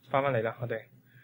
翻嚟啦，我哋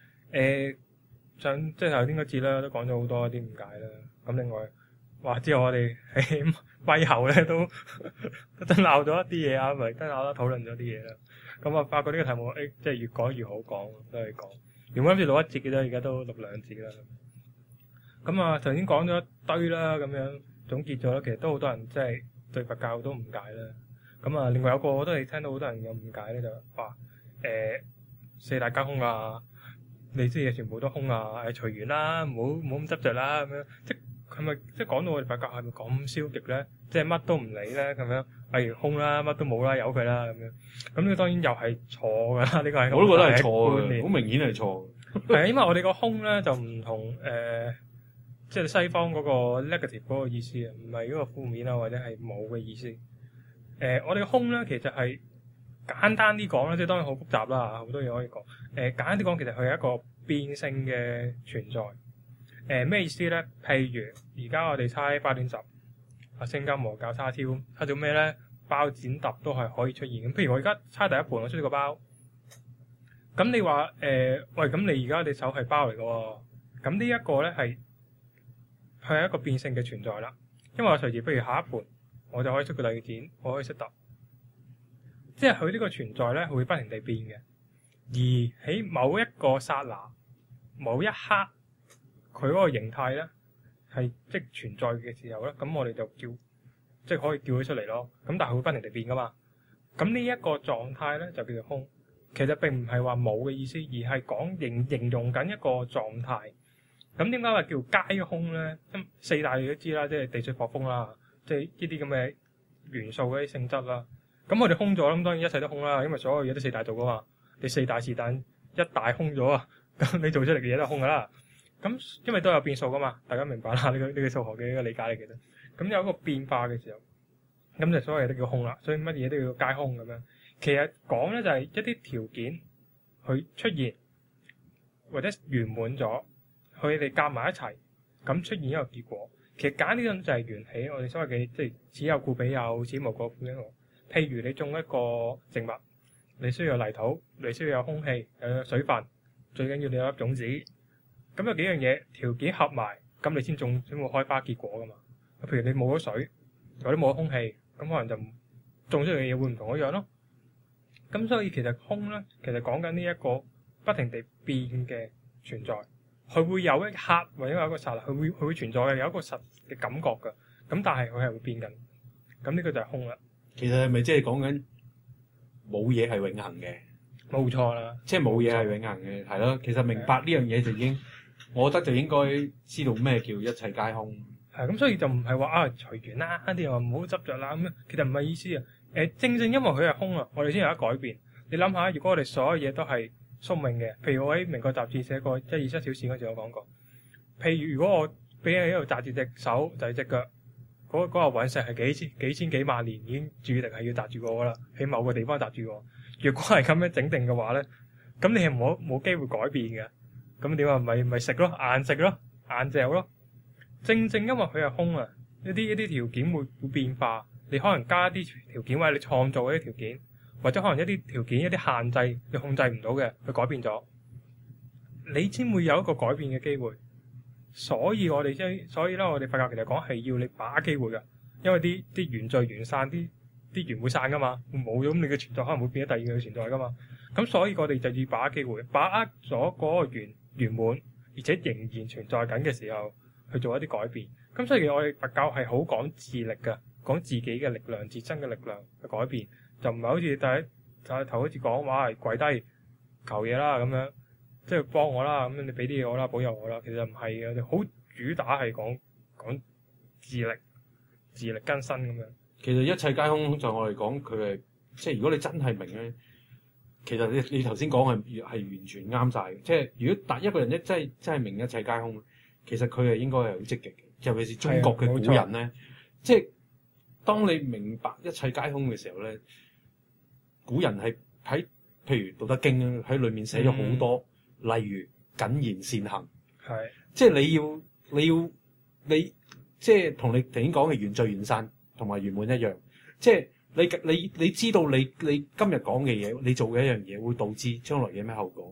即係頭先嗰節啦，都講咗好多啲誤解啦。咁另外之後我哋喺咪後咧都爭拗咗一啲嘢啊，咪爭拗啦，討論咗啲嘢啦。咁啊，發覺呢個題目即係越講越好講，都係講。原本諗住錄一節嘅啫，而家都錄兩節啦。咁啊，頭先講咗一堆啦，咁樣總結咗啦，其實都好多人即係對佛教好多誤解啦。咁啊，另外有個我都係聽到好多人有誤解咧，就話四大皆空啊，你啲嘢全部都空啊，隨緣啦，唔好咁執着啦，咁樣即係咪即係講到我哋佛教係咪咁消極咧？即係乜都唔理咧，咁樣例如空啦，乜都冇啦，由佢啦，咁樣。咁呢個當然又係錯㗎啦，呢個係我都覺得係錯嘅， 觀念好明顯係錯。 係啊，因為我哋個空咧就唔同即係西方嗰個 negative 嗰個意思啊，唔係嗰個負面啊，或者係冇嘅意思。我哋個空咧其實係簡單啲講啦，即係當然好複雜啦，好多嘢可以講。簡單啲講，其實佢係一個變性嘅存在。咩意思咧？譬如而家我哋猜8點10，聖金磨教叉燒，猜到咩咧？包剪揼都係可以出現嘅。譬如我而家猜第一盤，我出咗個包，咁你話喂，咁你而家你手係包嚟嘅喎，咁呢一個咧係佢係一個變性嘅存在啦。因為我隨時譬如下一盤，我就可以出個第二件，我可以識揼，即係佢呢個存在咧會不停地變嘅。而喺某一個剎那、某一刻，佢嗰個形態咧係即存在嘅時候咧，咁我哋就叫即係可以叫佢出嚟咯。咁但係佢會不停地變噶嘛。咁呢一個狀態咧就叫做空。其實並唔係話冇嘅意思，而係講形容緊一個狀態。咁點解話叫皆空咧？四大你都知啦，即係地水火風啦，即係呢啲咁嘅元素嗰啲性質啦。咁我哋空咗，咁當然一切都空啦，因為所有嘢都四大做噶嘛。你四大是但一大空咗啊，咁你做出嚟嘅嘢都係空噶啦。咁因為都有變數噶嘛，大家明白啦？呢個數學嘅一個理解嚟嘅啫。咁有一個變化嘅時候，咁就所有嘢都叫空啦。所以乜嘢都要皆空咁樣。其實講咧就係一啲條件佢出現或者圓滿咗，佢哋夾埋一齊，咁出現一個結果。其實簡單啲咁就係緣起，我哋所謂嘅即係此有故彼有，此無故彼無。譬如你種一個植物，你需要有泥土，你需要有空氣，有水分，最緊要你有粒種子。咁有幾樣嘢條件合埋，咁你先會開花結果噶嘛。譬如你冇咗水，或者冇咗空氣，咁可能就種出嚟嘅嘢會唔同一樣咯。咁所以其實空咧，其實講緊呢一個不停地變嘅存在，佢會有一刻或者有一個剎那，佢會存在嘅，有一個實嘅感覺㗎。咁但係佢係會變緊，咁呢個就係空啦。 其實係咪即係講緊冇嘢係永恆嘅？ 冇錯啦， 即係冇嘢係永恆嘅，係咯。其實明白呢樣嘢就已經，我覺得就應該知道咩叫一切皆空。 係咁，所以就唔係話隨緣啦，啲人話唔好執着啦咁樣，其實唔係意思啊。正因為佢係空啊，我哋先有得改變。你諗下，如果我哋所有嘢都係宿命嘅，譬如我喺《明國雜誌》寫過124小時嗰時，我講過。譬如如果我俾你喺度紮住隻手，就係隻腳，嗰個隕石係幾千幾萬年已經注定係要紮住我噶啦，喺某個地方紮住我。如果係咁樣整定嘅話咧，咁你係冇機會改變嘅。咁點啊？咪食咯，硬食咯，硬嚼咯。正因為佢係空啊，一啲條件會變化。你可能加一啲條件，或者你創造一啲條件，或者可能一啲條件、一啲限制你控制唔到嘅，佢改變咗，你先會有一個改變嘅機會。所以咧，我哋佛教其實講係要你把握機會㗎，因為啲緣聚緣散，啲緣會散噶嘛，會冇咗，咁你嘅存在可能會變咗第二個存在噶嘛。咁所以我哋就要把握機會，把握咗嗰個圓滿，而且仍然存在緊嘅時候去做一啲改變。咁所以我哋佛教係好講自力㗎。講自己嘅力量、自身嘅力量去改變，就唔係好似第頭好似講話跪低求嘢啦咁樣，即係幫我啦，咁你俾啲嘢我啦，保佑我啦。其實唔係嘅，我哋好主打係講自力更生咁樣。 其實一切皆空就我嚟講，佢係即係如果你真係明咧，其實你頭先講係完全啱晒嘅。即係如果一個人真係明一切皆空，其實佢係應該係好積極嘅，尤其是中國嘅古人咧，即係。當你明白一切皆空嘅時候咧，古人係喺譬如《道德經》喺裏面寫咗好多，例如謹言善行， 係即係你即係同你頭先講嘅緣聚緣散同埋圓滿一樣，即係你知道你今日講嘅嘢，你做嘅一樣嘢會導致將來嘅咩後果，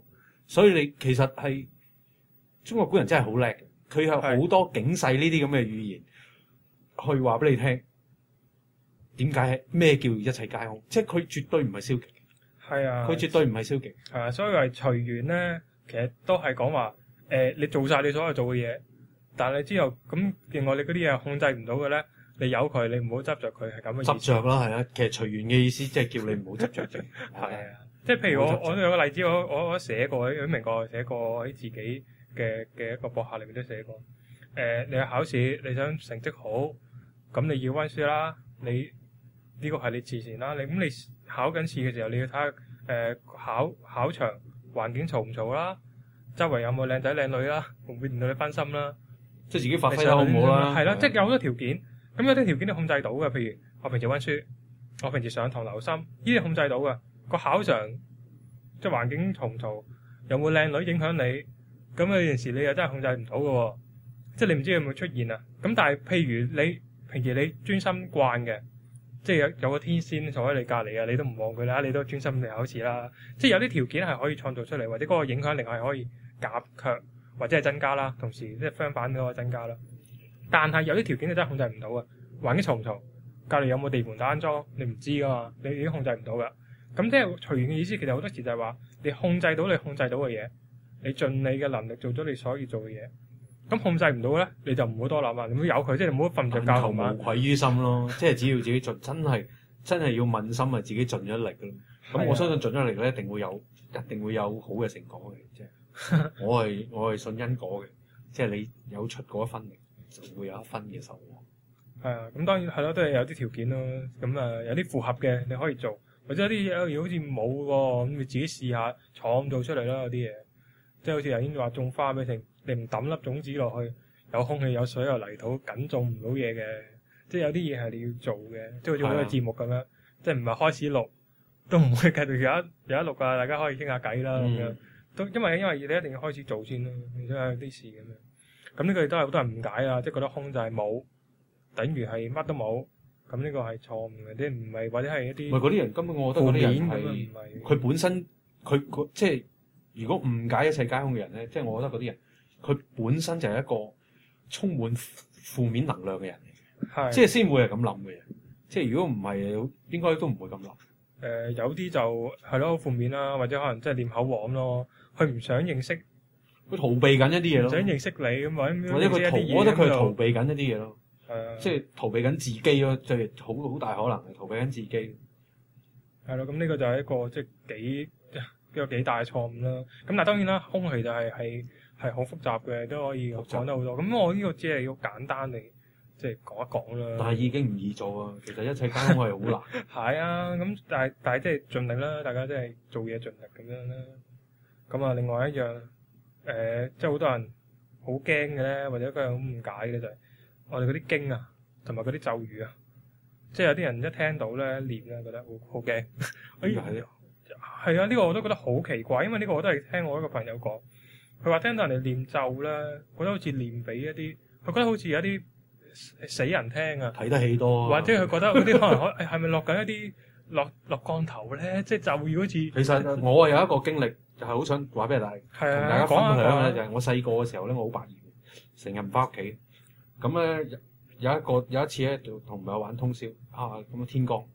所以你其實係中國古人真係好叻嘅，佢有好多警世呢啲咁嘅語言去話俾你聽。點解咩叫一切皆空？即係佢絕對唔係消極， 係啊， 佢絕對唔係消極。 係啊，所以話隨緣咧，其實都係講話你做晒你所有做嘅嘢，但係之後咁另外你嗰啲嘢控制唔到嘅咧，你由佢，你唔好執着佢，係咁嘅意思。 執着啦，係啊，其實隨緣嘅意思即係叫你唔好執着啫。 係啊，即係譬如我有個例子，我寫過喺明哥寫過喺自己嘅一個博客裏面都寫過。你去考試，你想成績好，咁你要溫書啦，你。呢個係你自然啦，你考緊試嘅時候，你要睇下考場環境嘈唔嘈啦，周圍有冇靚仔靚女啦，會唔會令到你分心啦？ 即係自己發揮得好唔好啦？ 係啦，即係有好多條件，咁有啲條件你控制到嘅，譬如我平時溫書，我平時上堂留心，呢啲控制到嘅。個考場即係環境嘈唔嘈，有冇靚女影響你？咁有陣時你又真係控制唔到嘅，即係你唔知有冇出現啊。咁但係譬如你平時你專心慣嘅。即係有個天仙坐喺你隔離啊，你都唔望佢啦，你都專心嚟考試啦。即係有啲條件係可以創造出嚟，或者嗰個影響力係可以減卻或者係增加啦。同時即係相反嗰個增加啦。但係有啲條件你真係控制唔到嘅，環境嘈唔嘈，隔離有冇地盤打安裝，你唔知噶嘛，你已經控制唔到噶。咁即係隨緣嘅意思，其實好多時就係話你控制到你控制到嘅嘢，你盡你嘅能力做咗你所要做嘅嘢。咁控制唔到咧，你就唔好多諗啦，你唔好由佢，即係你唔好瞓唔着覺。但求無愧於心咯，即係只要自己盡，真係要問心啊，自己盡咗力咯。咁我相信盡咗力咧，一定會有好嘅成果嘅。即係我係信因果嘅，即係你有出嗰一分力，就會有一分嘅收穫。 係啊，咁當然係咯，都係有啲條件咯。咁有啲符合嘅你可以做，或者有啲嘢好似冇喎，咁你自己試下創造出嚟啦。有啲嘢即係好似頭先話種花咩成。你唔抌粒種子落去，有空氣、有水、有泥土，緊種唔到嘢嘅。即係有啲嘢係你要做嘅，即係好似好多節目咁樣，即係唔係開始錄都唔會繼續有一錄噶，大家可以傾下偈啦咁樣。都因為你一定要開始做先啦，你都有啲事咁樣。咁呢個亦都係好多人誤解啊，即係覺得空就係冇，等於係乜都冇。咁呢個係錯誤嘅，即係唔係或者係一啲。唔係嗰啲人根本，我覺得嗰啲人係佢本身佢即係如果誤解一切皆空嘅人咧，即係我覺得嗰啲人。佢本身就係一個充滿負面能量嘅人嚟嘅，即係先會係咁諗嘅。即係如果唔係，應該都唔會咁諗。有啲就係咯，好負面啦，或者可能真係念口簧咯。佢唔想認識， 佢逃避緊一啲嘢咯。 唔想認識你咁或者佢我覺得佢係逃避緊一啲嘢咯。即係逃避緊自己咯，即係好大可能係逃避緊自己。係咯，咁呢個就係一個即係幾大嘅錯誤啦。咁但係當然啦，空氣就係好複雜嘅，都可以講得好多。咁我呢個只係要簡單地即係講一講啦。但係已經唔易做啊！其實一切皆空係好難。係啊，咁但係即係盡力啦，大家即係做嘢盡力咁樣啦。咁啊，另外一樣即係好多人好驚嘅咧，或者佢有誤解嘅就係我哋嗰啲經啊，同埋嗰啲咒語啊，即係有啲人一聽到咧念咧，覺得好驚。係啊，呢個我都覺得好奇怪，因為呢個我都係聽我一個朋友講。佢話聽到人哋念咒咧，覺得好似念俾一啲，佢覺得好似有一啲死人聽啊，睇得起多，或者佢覺得嗰啲可能係咪落緊一啲落降頭咧？即係咒語好似。其實我有一個經歷，就係好想話俾大家同大家分享嘅咧，就係我細個嘅時候咧，我好百厭，成日唔翻屋企。咁咧有一次咧，就同朋友玩通宵啊，咁天光，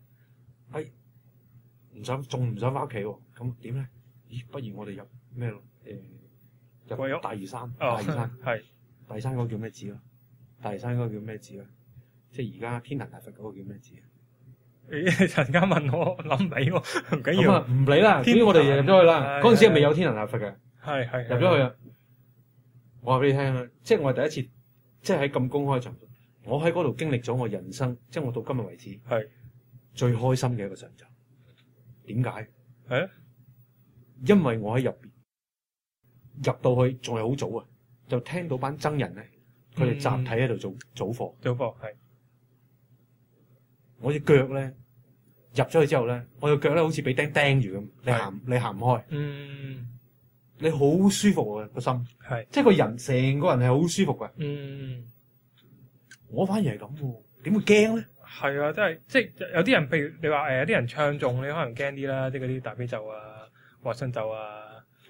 仲唔想翻屋企喎？咁點咧？咦，不如我哋入咩咯？入大嶼山，大嶼山係大嶼山嗰個叫咩字咯？大嶼山嗰個叫咩字啊？即係而家天壇大佛嗰個叫咩字啊？你陣間問我諗唔起喎，唔緊要，唔理啦。總之我哋入咗去啦。嗰陣時係未有天壇大佛嘅，係入咗去啊！我話俾你聽啦，即係我係第一次，即係喺咁公開場合，我喺嗰度經歷咗我人生，即係我到今日為止係最開心嘅一個上晝。點解？因為我喺入邊。入到去仲係好早啊，就聽到班僧人咧，佢哋集體喺度做早課。早課係。我隻腳咧入咗去之後咧，我隻腳咧好似俾釘釘住咁，你行唔開。你好舒服啊個心，即係個人成個人係好舒服㗎。我反而係咁喎，點會驚咧？係啊，即係有啲人，譬如你話有啲人唱誦，你可能驚啲啦，即係嗰啲大悲咒啊、和身咒啊。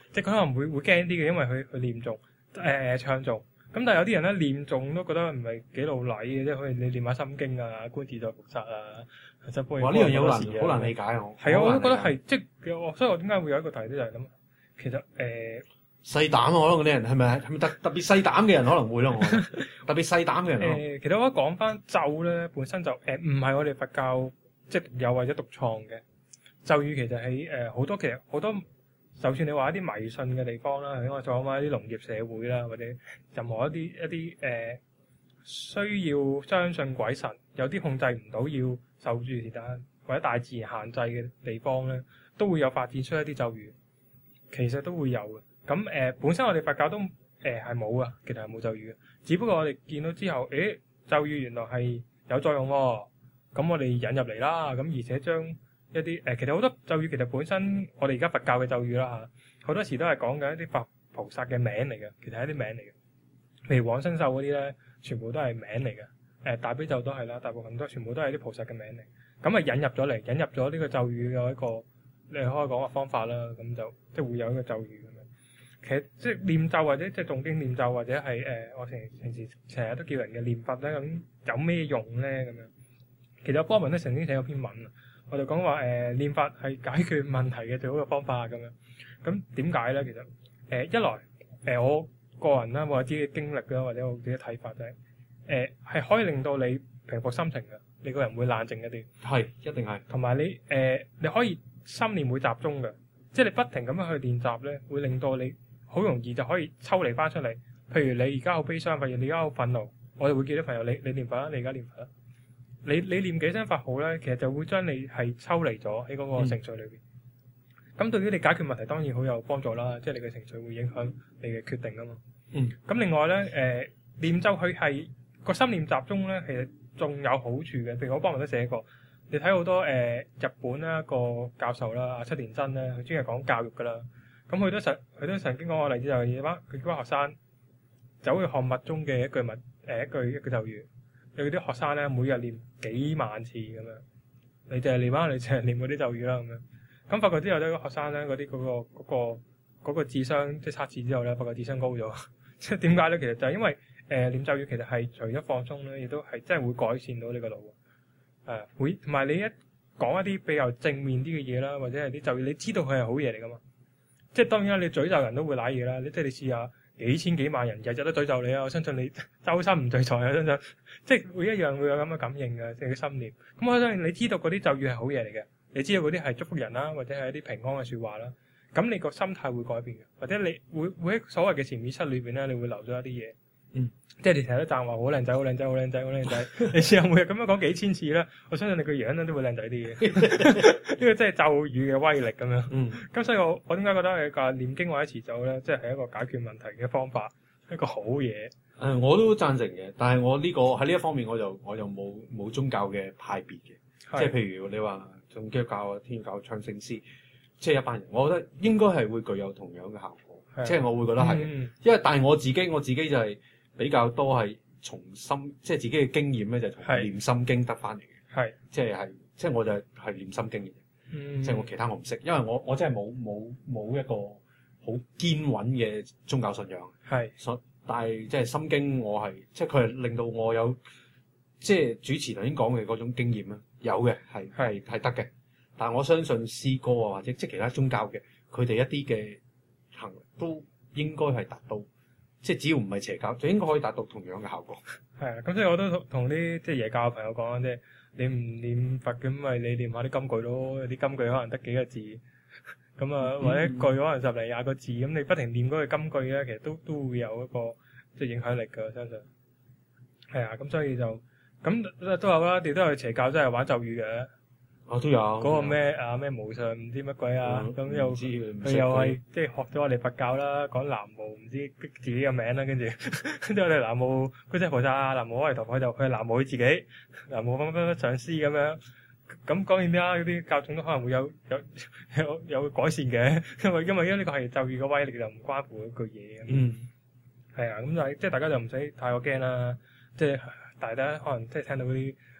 即係佢可能會驚啲嘅，因為佢念誦唱誦。咁但係有啲人咧念誦都覺得唔係幾老禮嘅，即係可以你念下心經啊、觀自在菩薩啊，就幫你。 哇！呢樣嘢好難理解我。 係啊，我都覺得係，即係所以我點解會有一個題咧就係咁。其實細膽啊，可能嗰啲人係咪特別細膽嘅人可能會咯，我特別細膽嘅人。 其實我講翻咒咧，本身就唔係我哋佛教即係有或者獨創嘅咒語，其實喺好多就算你話一啲迷信嘅地方啦，喺我再講翻一啲農業社會啦，或者任何一啲需要相信鬼神，有啲控制唔到要受住其他或者大自然限制嘅地方咧，都會有發展出一啲咒語，其實都會有嘅。咁本身我哋佛教都係冇啊，其實係冇咒語嘅，只不過我哋見到之後，咒語原來係有作用喎，咁我哋引入嚟啦，咁而且將一啲其實好多咒語其實本身我哋而家佛教嘅咒語啦嚇，好多時都係講緊一啲佛菩薩嘅名嚟嘅，其實係一啲名嚟嘅。譬如往生咒嗰啲咧，全部都係名嚟嘅。大悲咒都係啦，大部分都全部都係啲菩薩嘅名嚟。咁啊引入咗呢個咒語嘅一個你可以講嘅方法啦。咁就即係會有一個咒語咁樣。其實即係念咒或者即係誦經念咒或者係我平時成日都叫人嘅念佛咧，咁有咩用咧咁樣？其實波文都曾經寫過篇文啊。我就講話念法係解決問題嘅最好嘅方法咁樣。咁點解咧？其實一來我個人啦，或者自己嘅經歷啦，或者我自己睇法就係係可以令到你平復心情嘅，你個人會冷靜一啲。 係一定係。同埋你可以心念會集中嘅，即係你不停咁樣去練習咧，會令到你好容易就可以抽離翻出嚟。譬如你而家好悲傷，譬如你而家好憤怒，我哋會叫啲朋友你念佛啦，你而家念佛啦。你念幾聲佛號咧，其實就會將你係抽離咗喺嗰個情緒裏邊。咁對於你解決問題當然好有幫助啦，即係你嘅情緒會影響你嘅決定啊嘛。咁另外咧，念咒佢係個心念集中咧，其實仲有好處嘅。譬如我幫人都寫過，你睇好多日本啦個教授啦，阿七田真咧，佢專係講教育噶啦。咁佢都曾經講過例子，就係佢班學生走去學密宗嘅一句咒語。佢啲學生咧，每日念幾萬次咁樣，你淨係念翻，你淨係念嗰啲咒語啦咁樣。咁發覺之後咧，學生咧嗰個智商即係測試之後咧，發覺智商高咗。即係點解咧？其實就係因為念咒語其實係除咗放鬆咧，亦都係真係會改善到你個腦。會同埋你一講一啲比較正面啲嘅嘢啦，或者係啲咒語，你知道佢係好嘢嚟噶嘛？即係當然啦，你詛咒人都會瀨嘢啦。即係你試下幾千幾萬人日日都詛咒你啊！我相信你周身唔聚財啊！相信即係會一樣會有咁嘅感應嘅，即係啲心念。咁我相信你知道嗰啲咒語係好嘢嚟嘅，你知道嗰啲係祝福人啦，或者係一啲平安嘅説話啦。咁你個心態會改變嘅，或者你會喺所謂嘅潛意識裏邊咧，你會留咗一啲嘢。即係你成日都讚話好靚仔，好靚仔，好靚仔，好靚仔。你試下每日咁樣講幾千次咧，我相信你個樣咧都會靚仔啲嘅。呢個真係咒語嘅威力咁樣。咁所以我點解覺得係個念經或者持咒咧，即係一個解決問題嘅方法，一個好嘢。 我都贊成嘅，但係我呢個喺呢一方面我就冇宗教嘅派別嘅，即係譬如你話仲基督教啊、天主教唱聖詩，即係一班人，我覺得應該係會具有同樣嘅效果，即係我會覺得係嘅。因為但係我自己就係比較多係從心，即係自己嘅經驗咧就係從念心經得翻嚟嘅，即係我就係念心經嘅啫，即係我其他我唔識，因為我真係冇一個好堅穩嘅宗教信仰，但係即係心經我係即係佢係令到我有即係主持頭先講嘅嗰種經驗咧，有嘅係得嘅。但係我相信詩歌啊或者即係其他宗教嘅佢哋一啲嘅行為都應該係達到，即係只要唔係邪教，就應該可以達到同樣嘅效果。 咁所以我都同啲即係耶教嘅朋友講，即係你唔念佛咁咪你念下啲金句咯，有啲金句可能得幾個字。咁啊，或者一句可能10零20個字，咁你不停念嗰句金句咧，其實都會有一個即係影響力㗎，我相信。咁所以就咁都有啦，亦都有邪教真係玩咒語嘅。 都有。 嗰個咩無上唔知乜鬼啊，咁又佢又係即係學咗我哋佛教啦，講南無唔知自己嘅名啦，跟住我哋南無觀世音菩薩啊，南無阿彌陀佛就佢係南無佢自己，南無乜乜乜上師咁樣。咁講完啦，嗰啲教眾都可能會有改善嘅，因為呢個係咒語嘅威力，就唔關乎一句嘢。咁就即係大家就唔使太過驚啦。即係大家可能即係聽到嗰啲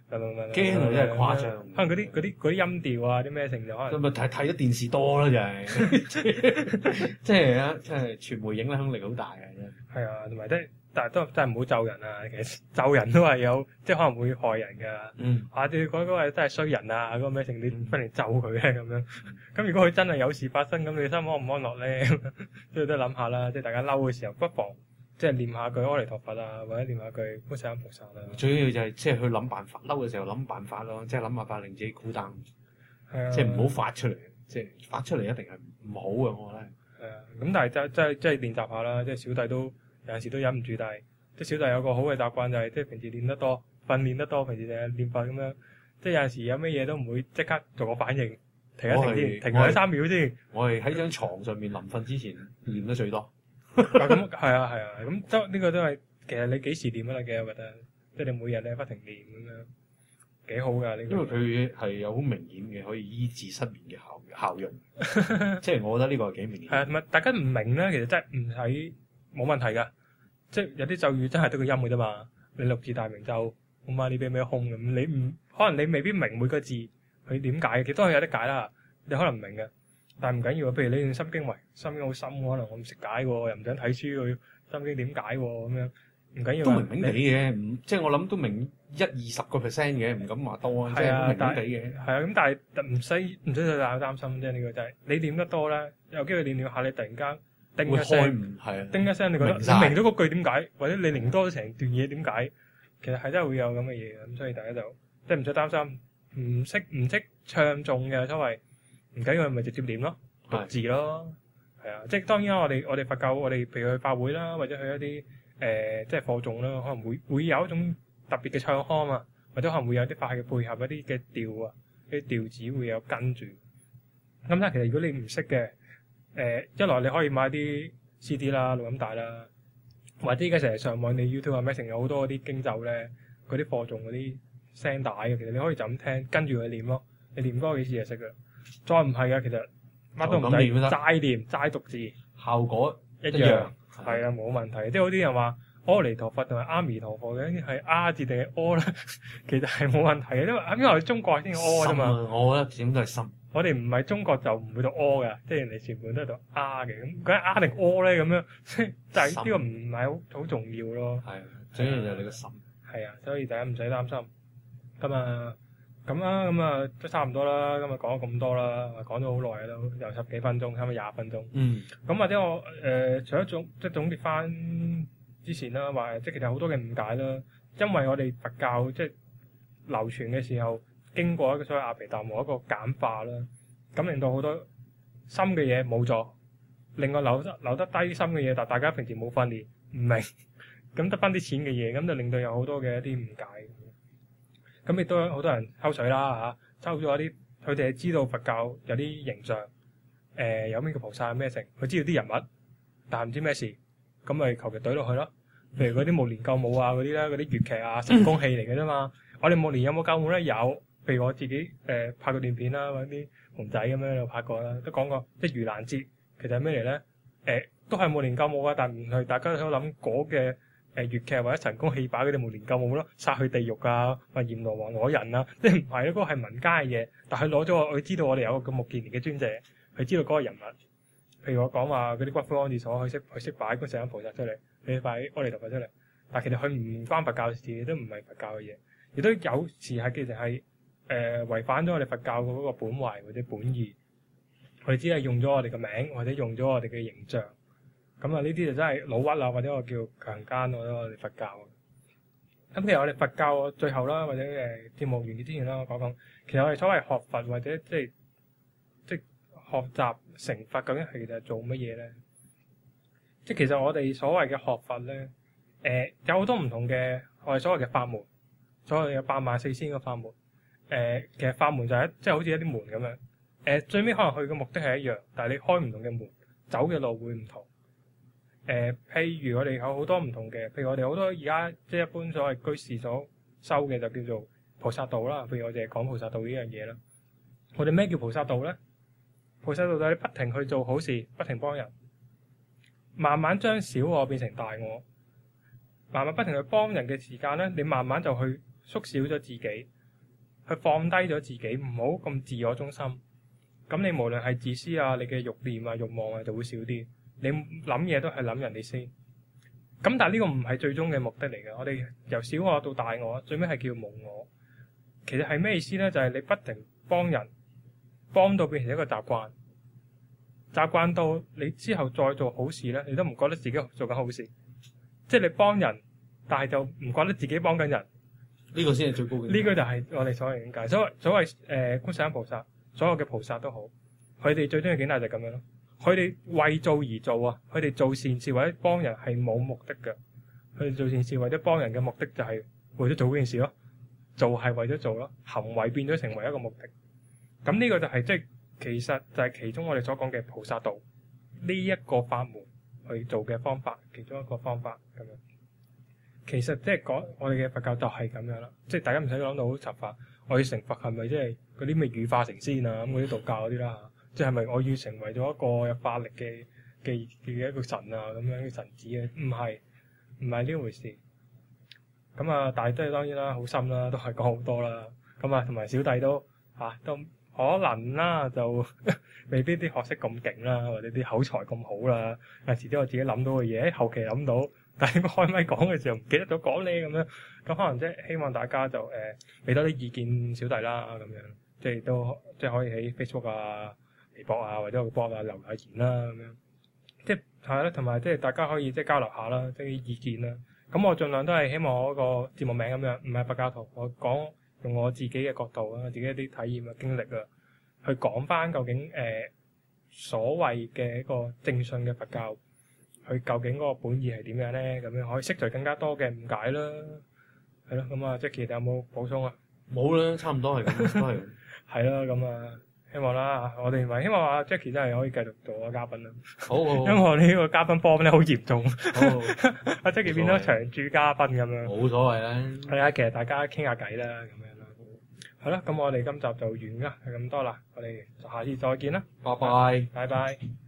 驚驚啊！真係誇張。 可能嗰啲音調啊，啲咩成就可能。 咁咪睇咗電視多啦，就係即係啊！即係傳媒影響力好大嘅真係。 係啊，同埋但係都真係唔好咒人啊！其實咒人都係有，即係可能會害人㗎。你嗰個真係衰人啊！嗰個咩成你分嚟咒佢咧咁樣。咁如果佢真係有事發生，咁你心安唔安樂咧？所以都諗下啦，即係大家嬲嘅時候，不妨即係念下句阿彌陀佛啊，或者念下句觀世音菩薩啦。 最要就係即係去諗辦法，嬲嘅時候諗辦法咯，即係諗辦法令自己 cool down。 係啊， 即係唔好發出嚟，即係發出嚟一定係唔好嘅，我覺得。 係啊，咁但係即係練習下啦，即係小弟都有陣時都忍唔住，但係即係小弟有個好嘅習慣就係即係平時練得多，訓練得多，平時成日練法咁樣，即係有陣時有咩嘢都唔會即刻做個反應，停一停先，停兩三秒先。我係喺張床上面臨瞓之前練得最多。 咁係啊，咁呢個都係其實你幾時練都得嘅，我覺得，即係你每日你不停練咁樣。幾好㗎呢個， 因為佢係有好明顯嘅可以醫治失眠嘅效用，即係我覺得呢個係幾明顯。 係同埋大家唔明咧，其實真係唔使冇問題㗎，即係有啲咒語真係得個音嘅啫嘛。你六字大明咒，唵嘛呢邊咩空咁，你唔可能你未必明每個字佢點解，其實都係有得解啦。你可能唔明嘅，但係唔緊要。譬如你練心經心經好深，可能我唔識解喎，又唔想睇書佢心經點解喎咁樣。唔緊要都明明地嘅，即係我諗都明10-20%嘅，唔敢話多啊，即係明明地嘅。係啊，咁但係唔使太擔心啫。呢個就係你練得多咧，有機會練下，你突然間叮一聲，叮一聲，你覺得你明咗嗰句點解，或者你練多咗成段嘢點解，其實係真係會有咁嘅嘢嘅。咁所以大家就即係唔使擔心，唔識唱誦嘅所謂唔緊要，咪直接練咯，讀字咯，係啊。即係當然啦，我哋佛教，我哋譬如去法會啦，或者去一啲。即係課誦啦，可能會有一種特別嘅唱腔啊，或者可能會有啲法器嘅配合一啲嘅調啊，啲調子會有跟住。咁但係其實如果你唔識嘅，一來你可以買啲 CD 啦、錄音帶啦，或者而家成日上網你 YouTube 啊、咩成有好多嗰啲經咒咧，嗰啲課誦嗰啲聲帶嘅，其實你可以就咁聽，跟住佢練咯。你練多幾次就識㗎。再唔係嘅，其實乜都唔使，齋練齋讀字， 效果一樣。係啊，冇問題。即係好啲人話阿彌陀佛同埋阿彌陀佛嘅，係阿字定係阿咧？其實係冇問題嘅，因為我哋中國先阿啫嘛。 我覺得點都係心。 我哋唔係中國就唔會讀阿嘅，即係人哋全部都係讀阿嘅。咁究竟阿定阿咧？咁樣就係呢個唔係好重要咯。係， 主要就係你個心。 係啊，所以大家唔使擔心。咁啊，都差唔多啦。今日講咗咁多啦，講咗好耐啦，都由10幾分鐘，差唔多20分鐘。咁或者我除咗總結翻之前啦，話即係其實好多嘅誤解啦，因為我哋佛教即係流傳嘅時候，經過一個所謂阿毗達磨一個簡化啦，咁令到好多深嘅嘢冇咗，另外留得低深嘅嘢，但大家平時冇訓練唔明，咁得翻啲淺嘅嘢，咁就令到有好多嘅一啲誤解。咁亦都有好多人抽水啦嚇，抽咗一啲佢哋係知道佛教有啲形象，有咩叫菩薩咩成，佢知道啲人物，但係唔知咩事，咁咪求其懟落去咯。譬如嗰啲無年救母啊嗰啲咧，嗰啲粵劇啊神功戲嚟嘅啫嘛。我哋無年有冇救母咧？有，譬如我自己拍過段片啦，或者啲熊仔咁樣有拍過啦，都講過即係盂蘭節其實係咩嚟咧？都係無年救母啊，但唔係大家都諗嗰嘅。粵劇或者神功戲把嗰啲無年救母咯，殺去地獄啊，或閻羅王攞人啊，即係唔係咯？嗰個係民間嘅嘢，但係佢攞咗佢知道我哋有個咁目犍連嘅尊者，佢知道嗰個人物。譬如我講話嗰啲骨灰安置所，佢識擺觀世音菩薩出嚟，佢擺阿彌陀佛出嚟，但其實佢唔關佛教事，都唔係佛教嘅嘢，亦都有時係其實係違反咗我哋佛教嗰個本懷或者本意，佢只係用咗我哋嘅名或者用咗我哋嘅形象。咁啊，呢啲就真係老屈啦，或者我叫強姦我哋佛教。咁其實我哋佛教最後啦，或者節目完結之前啦，我講講，其實我哋所謂學佛或者即係學習成佛，究竟係其實係做乜嘢咧？即係其實我哋所謂嘅學佛咧，有好多唔同嘅我哋所謂嘅法門，所謂嘅84000個法門。其實法門就係即係好似一啲門咁樣。最尾可能佢嘅目的係一樣，但係你開唔同嘅門，走嘅路會唔同。譬如我哋有好多唔同嘅，譬如我哋好多而家即係一般所謂居士所修嘅就叫做菩薩道啦。譬如我哋係講菩薩道呢樣嘢啦。我哋咩叫菩薩道咧？菩薩道就係你不停去做好事，不停幫人，慢慢將小我變成大我，慢慢不停去幫人嘅時間咧，你慢慢就去縮小咗自己， 去放低咗自己，唔好咁自我中心。咁你無論係自私啊，你嘅慾念啊、慾望啊就會少啲。你諗嘢都係諗人哋先。咁但係呢個唔係最終嘅目的嚟嘅。我哋由小我到大我，最尾係叫無我。其實係咩意思咧？就係你不停幫人，幫到變成一個習慣，習慣到你之後再做好事咧，你都唔覺得自己做緊好事。即係你幫人，但係就唔覺得自己幫緊人。 呢個先係最高嘅。 呢個就係我哋所謂境界。所謂觀世音菩薩，所有嘅菩薩都好，佢哋最終嘅境界就係咁樣咯。佢哋為做而做啊！佢哋做善事或者幫人係冇目的嘅。佢哋做善事或者幫人嘅目的就係為咗做嗰件事咯。做係為咗做咯，行為變咗成為一個目的。咁呢個就係即係其實就係其中我哋所講嘅菩薩道呢一個法門去做嘅方法，其中一個方法咁樣。其實即係講我哋嘅佛教就係咁樣啦，即係大家唔使講到好雜化。我要成佛係咪即係嗰啲咩羽化成仙啊？咁嗰啲道教嗰啲啦，即係咪我要成為咗一個有法力嘅一個神啊咁樣嘅神子嘅？唔係呢回事。咁啊，大都係當然啦，好深啦，都係講好多啦。咁啊，同埋小弟都都可能啦，就未必啲學識咁勁啦，或者啲口才咁好啦。有時啲我自己諗到嘅嘢，後期諗到，但係開咪講嘅時候唔記得咗講咧咁樣。咁可能即係希望大家就俾多啲意見小弟啦，咁樣即係都即係可以喺 Facebook 啊、微博啊或者個 blog 啊留下言啦，咁樣即係係啦，同埋即係大家可以即係交流下啦，即係啲意見啦。咁我盡量都係希望我個節目名咁樣，唔係佛教徒，我講用我自己嘅角度啊，自己一啲體驗啊、經歷啊，去講翻究竟所謂嘅一個正信嘅佛教，佢究竟嗰個本意係點樣咧？咁樣可以釋除更加多嘅誤解啦。係咯，咁啊，Jackie 有冇補充啊？ 冇啦，差唔多係咁，都係。 係啦，咁啊，希望啦，我哋咪希望阿 Jackie 真係可以繼續做個嘉賓啦。 好， 因為我呢個嘉賓幫咧好嚴重， 好， 阿 Jackie 變咗長駐嘉賓咁樣。 冇所謂啦。 係啊，其實大家傾下偈啦，咁樣啦。係咯，咁我哋今集就完啦，係咁多啦。我哋下次再見啦。 拜拜。 拜拜。